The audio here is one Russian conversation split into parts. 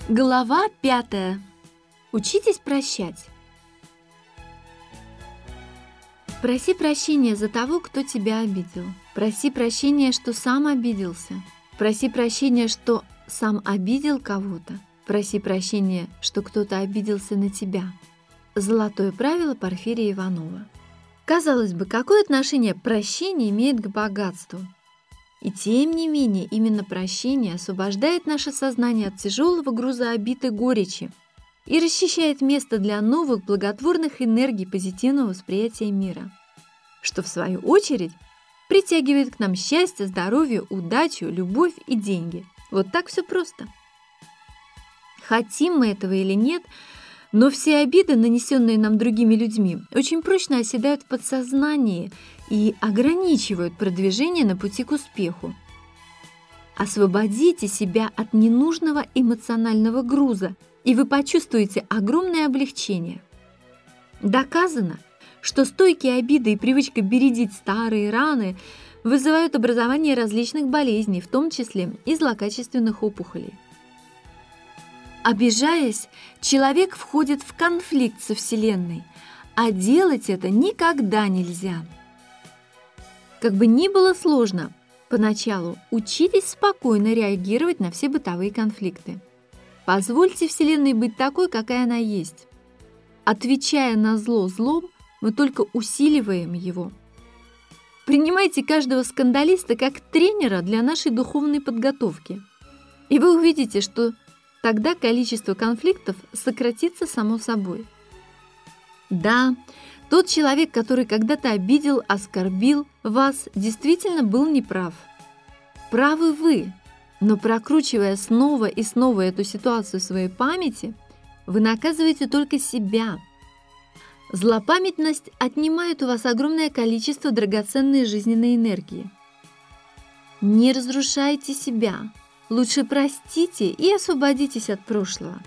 Глава 5. Учитесь прощать. Проси прощения за того, кто тебя обидел. Проси прощения, что сам обиделся. Проси прощения, что сам обидел кого-то. Проси прощения, что кто-то обиделся на тебя. Золотое правило Порфирия Иванова. Казалось бы, какое отношение прощение имеет к богатству? И тем не менее, именно прощение освобождает наше сознание от тяжелого груза обид и горечи и расчищает место для новых благотворных энергий позитивного восприятия мира, что в свою очередь притягивает к нам счастье, здоровье, удачу, любовь и деньги. Вот так все просто. Хотим мы этого или нет, но все обиды, нанесенные нам другими людьми, очень прочно оседают в подсознании и ограничивают продвижение на пути к успеху. Освободите себя от ненужного эмоционального груза, и вы почувствуете огромное облегчение. Доказано, что стойкие обиды и привычка бередить старые раны вызывают образование различных болезней, в том числе и злокачественных опухолей. Обижаясь, человек входит в конфликт со Вселенной, а делать это никогда нельзя. Как бы ни было сложно, поначалу учитесь спокойно реагировать на все бытовые конфликты. Позвольте Вселенной быть такой, какая она есть. Отвечая на зло злом, мы только усиливаем его. Принимайте каждого скандалиста как тренера для нашей духовной подготовки, и вы увидите, что тогда количество конфликтов сократится само собой. Да, тот человек, который когда-то обидел, оскорбил вас, действительно был неправ. Правы вы, но прокручивая снова и снова эту ситуацию в своей памяти, вы наказываете только себя. Злопамятность отнимает у вас огромное количество драгоценной жизненной энергии. Не разрушайте себя. Лучше простите и освободитесь от прошлого.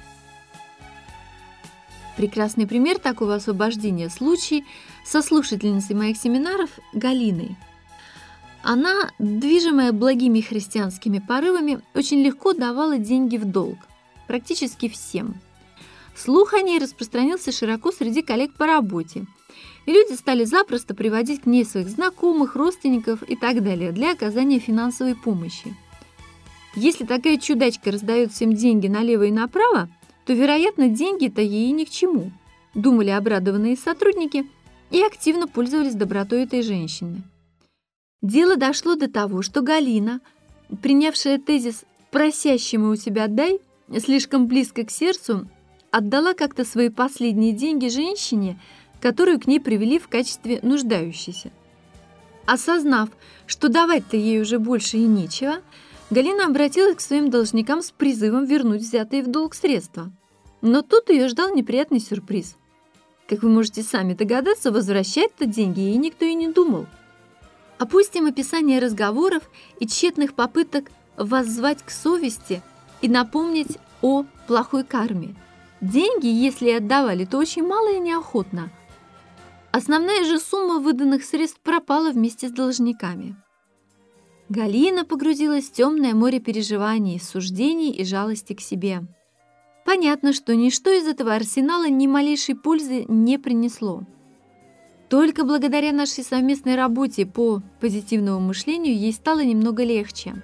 Прекрасный пример такого освобождения – случай со слушательницей моих семинаров Галиной. Она, движимая благими христианскими порывами, очень легко давала деньги в долг, практически всем. Слух о ней распространился широко среди коллег по работе, и люди стали запросто приводить к ней своих знакомых, родственников и так далее для оказания финансовой помощи. Если такая чудачка раздает всем деньги налево и направо, то, вероятно, деньги-то ей ни к чему, думали обрадованные сотрудники и активно пользовались добротой этой женщины. Дело дошло до того, что Галина, принявшая тезис «просящему у тебя дай» слишком близко к сердцу, отдала как-то свои последние деньги женщине, которую к ней привели в качестве нуждающейся. Осознав, что давать-то ей уже больше и нечего, Галина обратилась к своим должникам с призывом вернуть взятые в долг средства. Но тут ее ждал неприятный сюрприз. Как вы можете сами догадаться, возвращать-то деньги ей никто и не думал. Опустим описание разговоров и тщетных попыток воззвать к совести и напомнить о плохой карме. Деньги, если и отдавали, то очень мало и неохотно. Основная же сумма выданных средств пропала вместе с должниками. Галина погрузилась в темное море переживаний, суждений и жалости к себе. Понятно, что ничто из этого арсенала ни малейшей пользы не принесло. Только благодаря нашей совместной работе по позитивному мышлению ей стало немного легче.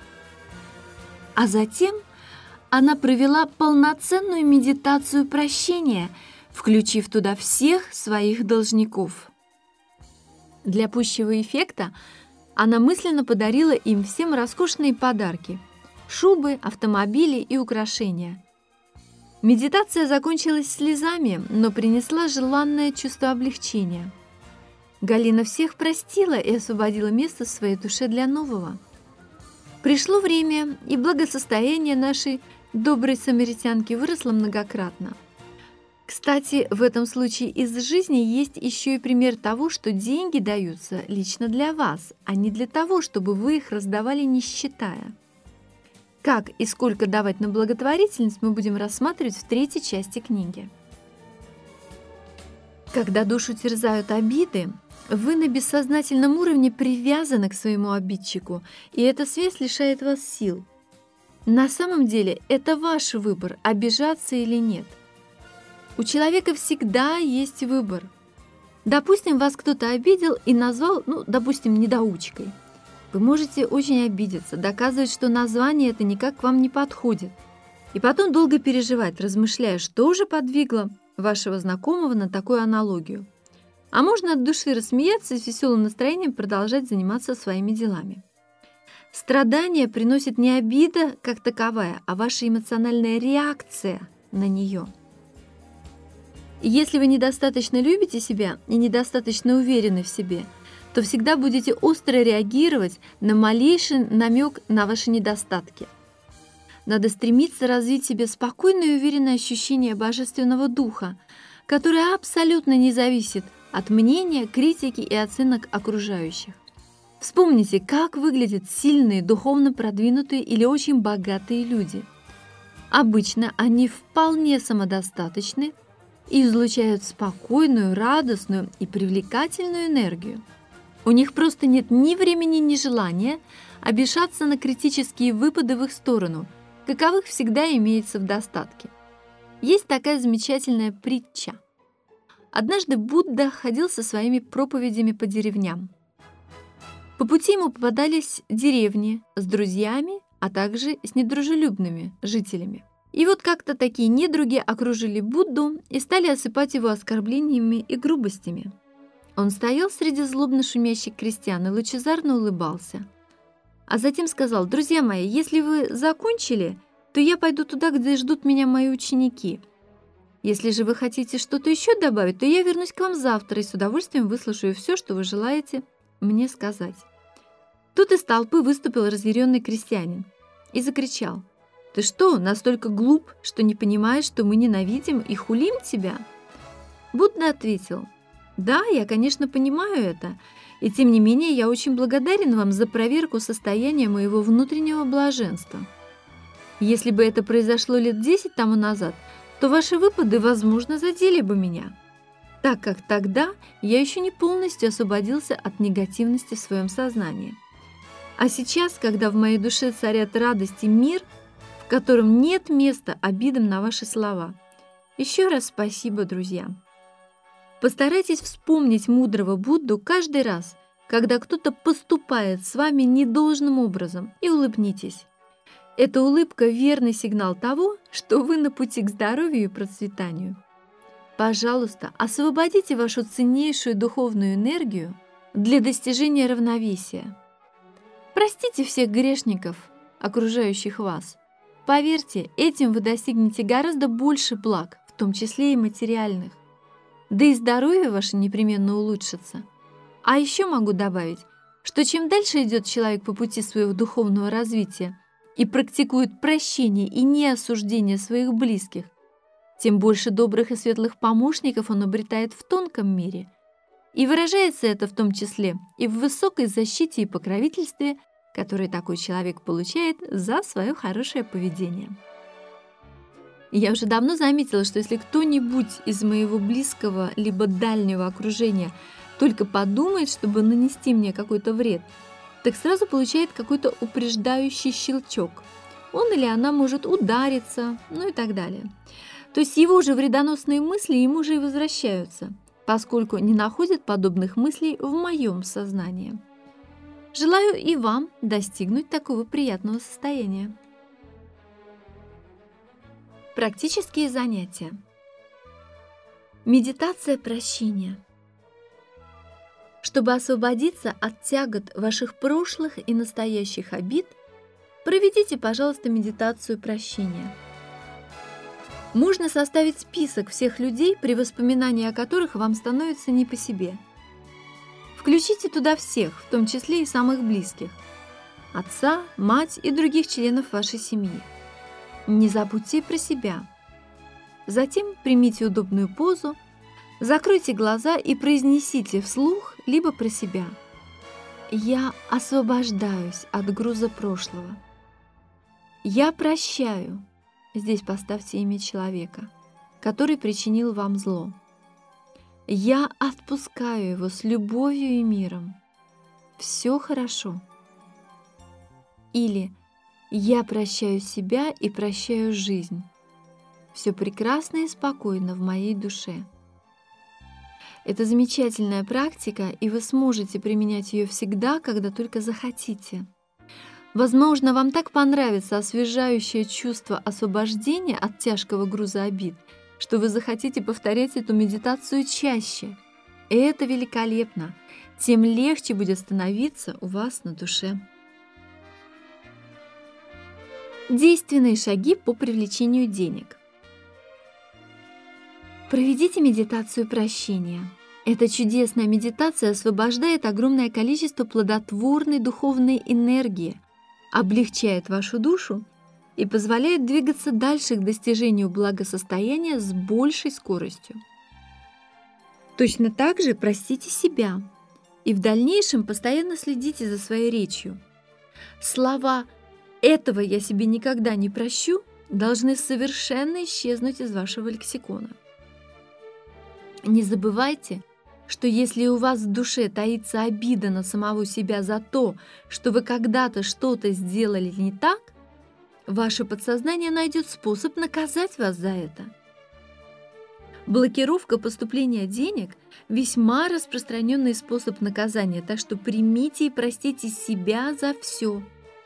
А затем она провела полноценную медитацию прощения, включив туда всех своих должников. Для пущего эффекта она мысленно подарила им всем роскошные подарки – шубы, автомобили и украшения. Медитация закончилась слезами, но принесла желанное чувство облегчения. Галина всех простила и освободила место в своей душе для нового. Пришло время, и благосостояние нашей доброй самаритянки выросло многократно. Кстати, в этом случае из жизни есть еще и пример того, что деньги даются лично для вас, а не для того, чтобы вы их раздавали, не считая. Как и сколько давать на благотворительность, мы будем рассматривать в 3-й части книги. Когда душу терзают обиды, вы на бессознательном уровне привязаны к своему обидчику, и эта связь лишает вас сил. На самом деле это ваш выбор, обижаться или нет. У человека всегда есть выбор. Допустим, вас кто-то обидел и назвал, допустим, недоучкой. Вы можете очень обидеться, доказывать, что название это никак к вам не подходит. И потом долго переживать, размышляя, что же подвигло вашего знакомого на такую аналогию. А можно от души рассмеяться и с веселым настроением продолжать заниматься своими делами. Страдание приносит не обида как таковая, а ваша эмоциональная реакция на нее. Если вы недостаточно любите себя и недостаточно уверены в себе, то всегда будете остро реагировать на малейший намек на ваши недостатки. Надо стремиться развить в себе спокойное и уверенное ощущение Божественного Духа, которое абсолютно не зависит от мнения, критики и оценок окружающих. Вспомните, как выглядят сильные, духовно продвинутые или очень богатые люди. Обычно они вполне самодостаточны и излучают спокойную, радостную и привлекательную энергию. У них просто нет ни времени, ни желания обижаться на критические выпады в их сторону, каковых всегда имеется в достатке. Есть такая замечательная притча. Однажды Будда ходил со своими проповедями по деревням. По пути ему попадались деревни с друзьями, а также с недружелюбными жителями. И вот как-то такие недруги окружили Будду и стали осыпать его оскорблениями и грубостями. Он стоял среди злобно шумящих крестьян и лучезарно улыбался. А затем сказал: «Друзья мои, если вы закончили, то я пойду туда, где ждут меня мои ученики. Если же вы хотите что-то еще добавить, то я вернусь к вам завтра и с удовольствием выслушаю все, что вы желаете мне сказать». Тут из толпы выступил разъяренный крестьянин и закричал: «Ты что, настолько глуп, что не понимаешь, что мы ненавидим и хулим тебя?» Будда ответил: «Да, я, конечно, понимаю это, и тем не менее я очень благодарен вам за проверку состояния моего внутреннего блаженства. Если бы это произошло лет 10 тому назад, то ваши выпады, возможно, задели бы меня, так как тогда я еще не полностью освободился от негативности в своем сознании. А сейчас, когда в моей душе царят радость и мир, в котором нет места обидам на ваши слова, еще раз спасибо, друзья». Постарайтесь вспомнить мудрого Будду каждый раз, когда кто-то поступает с вами недолжным образом, и улыбнитесь. Эта улыбка – верный сигнал того, что вы на пути к здоровью и процветанию. Пожалуйста, освободите вашу ценнейшую духовную энергию для достижения равновесия. Простите всех грешников, окружающих вас. Поверьте, этим вы достигнете гораздо больше благ, в том числе и материальных. Да и здоровье ваше непременно улучшится. А еще могу добавить, что чем дальше идет человек по пути своего духовного развития и практикует прощение и неосуждение своих близких, тем больше добрых и светлых помощников он обретает в тонком мире. И выражается это в том числе и в высокой защите и покровительстве, которое такой человек получает за свое хорошее поведение. Я уже давно заметила, что если кто-нибудь из моего близкого либо дальнего окружения только подумает, чтобы нанести мне какой-то вред, так сразу получает какой-то упреждающий щелчок. Он или она может удариться, и так далее. То есть его же вредоносные мысли ему же и возвращаются, поскольку не находят подобных мыслей в моем сознании. Желаю и вам достигнуть такого приятного состояния. Практические занятия. Медитация прощения. Чтобы освободиться от тягот ваших прошлых и настоящих обид, проведите, пожалуйста, медитацию прощения. Можно составить список всех людей, при воспоминании о которых вам становится не по себе. Включите туда всех, в том числе и самых близких – отца, мать и других членов вашей семьи. Не забудьте про себя. Затем примите удобную позу, закройте глаза и произнесите вслух либо про себя: «Я освобождаюсь от груза прошлого. Я прощаю». Здесь поставьте имя человека, который причинил вам зло. «Я отпускаю его с любовью и миром. Все хорошо». Или Я прощаю себя и прощаю жизнь. Все прекрасно и спокойно в моей душе. Это замечательная практика, и вы сможете применять ее всегда, когда только захотите. Возможно, вам так понравится освежающее чувство освобождения от тяжкого груза обид, что вы захотите повторять эту медитацию чаще. И это великолепно. Тем легче будет становиться у вас на душе. Действенные шаги по привлечению денег. Проведите медитацию прощения. Эта чудесная медитация освобождает огромное количество плодотворной духовной энергии, облегчает вашу душу и позволяет двигаться дальше к достижению благосостояния с большей скоростью. Точно так же простите себя и в дальнейшем постоянно следите за своей речью. Слова «этого я себе никогда не прощу» должны совершенно исчезнуть из вашего лексикона. Не забывайте, что если у вас в душе таится обида на самого себя за то, что вы когда-то что-то сделали не так, ваше подсознание найдет способ наказать вас за это. Блокировка поступления денег – весьма распространенный способ наказания, так что примите и простите себя за все.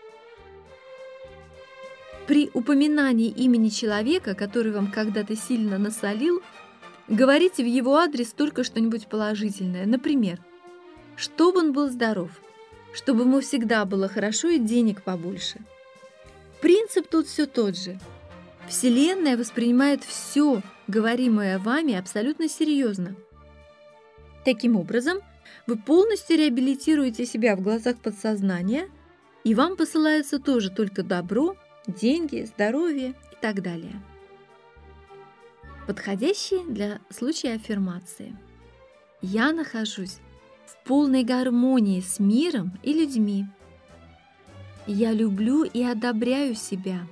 При упоминании имени человека, который вам когда-то сильно насолил, говорите в его адрес только что-нибудь положительное. Например, чтобы он был здоров, чтобы ему всегда было хорошо и денег побольше. Принцип тут все тот же. Вселенная воспринимает все, говоримое вами, абсолютно серьезно. Таким образом, вы полностью реабилитируете себя в глазах подсознания, и вам посылается тоже только добро, деньги, здоровье и так далее. Подходящие для случая аффирмации. Я нахожусь в полной гармонии с миром и людьми. Я люблю и одобряю себя.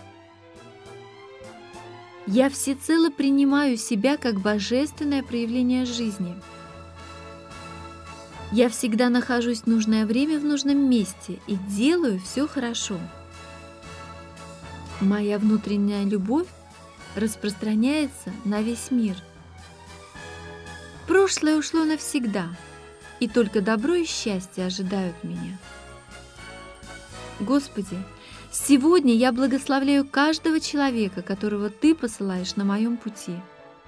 Я всецело принимаю себя как божественное проявление жизни. Я всегда нахожусь в нужное время в нужном месте и делаю все хорошо. Моя внутренняя любовь распространяется на весь мир. Прошлое ушло навсегда, и только добро и счастье ожидают меня. Господи, сегодня я благословляю каждого человека, которого Ты посылаешь на моем пути.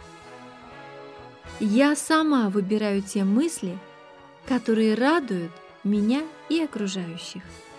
Я сама выбираю те мысли, которые радуют меня и окружающих.